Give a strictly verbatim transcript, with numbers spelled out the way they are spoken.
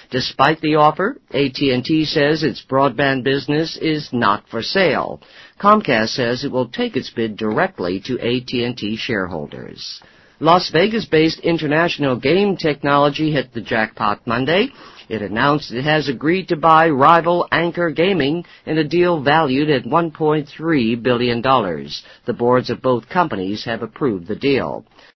Despite the offer, A T and T says its broadband business is not for sale. Comcast says it will take its bid directly to A T and T shareholders. Las Vegas-based International Game Technology hit the jackpot Monday. It announced it has agreed to buy rival Anchor Gaming in a deal valued at one point three billion dollars. The boards of both companies have approved the deal.